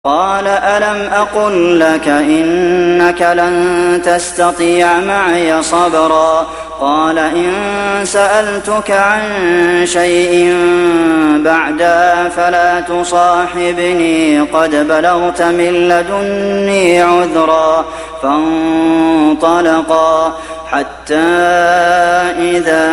قال ألم أقل لك إنك لن تستطيع معي صبرا قال إن سألتك عن شيء بعدها فلا تصاحبني قد بلغت من لدني عذرا فانطلقا حتى إذا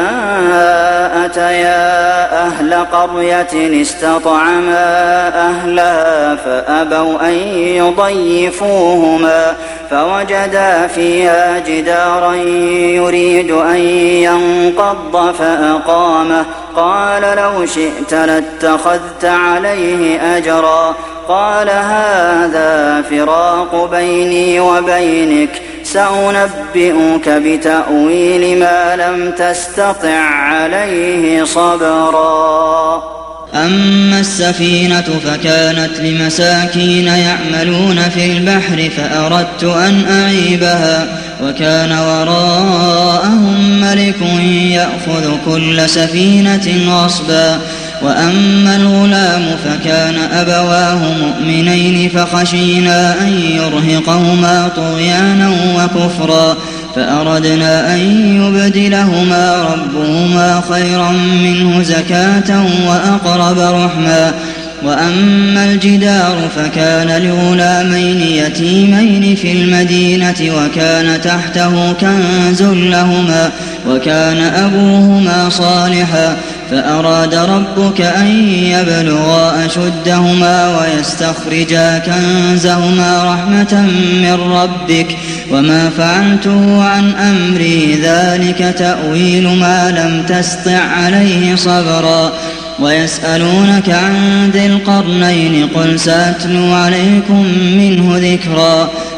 أتيا أهل قرية استطعما أهلها فأبوا أن يضيفوهما فوجدا فيها جدارا يريد أن ينقض فأقامه قال لو شئت لاتخذت عليه أجرا قال هذا فراق بيني وبينك سأنبئك بتأويل ما لم تستطع عليه صبرا أما السفينة فكانت لمساكين يعملون في البحر فأردت أن أعيبها وكان وراءهم ملك يأخذ كل سفينة غصبا وأما الغلام فكان أبواه مؤمنين فخشينا أن يرهقهما طغيانا وكفرا فأردنا أن يبدلهما ربهما خيرا منه زكاة وأقرب رحما وأما الجدار فكان لغلامين يتيمين في المدينة وكان تحته كنز لهما وكان أبوهما صالحا فأراد ربك أن يبلغا أشدهما ويستخرجا كنزهما رحمة من ربك وما فعلته عن أمري ذلك تأويل ما لم تسطع عليه صبرا ويسألونك عن ذي القرنين قل سأتلو عليكم منه ذكرا